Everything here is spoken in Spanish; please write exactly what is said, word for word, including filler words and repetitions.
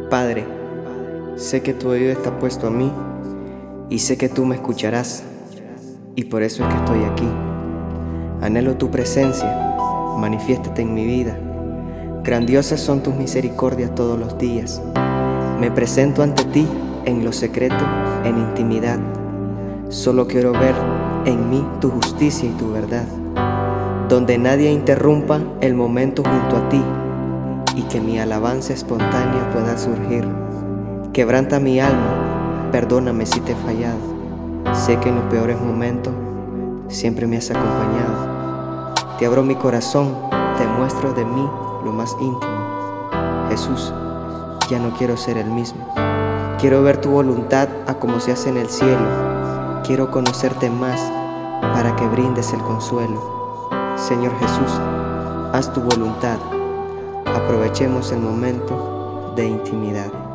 Padre, sé que tu oído está puesto a mí y sé que tú me escucharás, y por eso es que estoy aquí. Anhelo tu presencia, manifiéstate en mi vida. Grandiosas son tus misericordias todos los días. Me presento ante ti en lo secreto, en intimidad. Solo quiero ver en mí tu justicia y tu verdad, donde nadie interrumpa el momento junto a ti, y que mi alabanza espontánea pueda surgir. Quebranta mi alma, perdóname si te he fallado. Sé que en los peores momentos siempre me has acompañado. Te abro mi corazón, te muestro de mí lo más íntimo. Jesús, ya no quiero ser el mismo. Quiero ver tu voluntad a como se hace en el cielo. Quiero conocerte más para que brindes el consuelo. Señor Jesús, haz tu voluntad. Aprovechemos el momento de intimidad.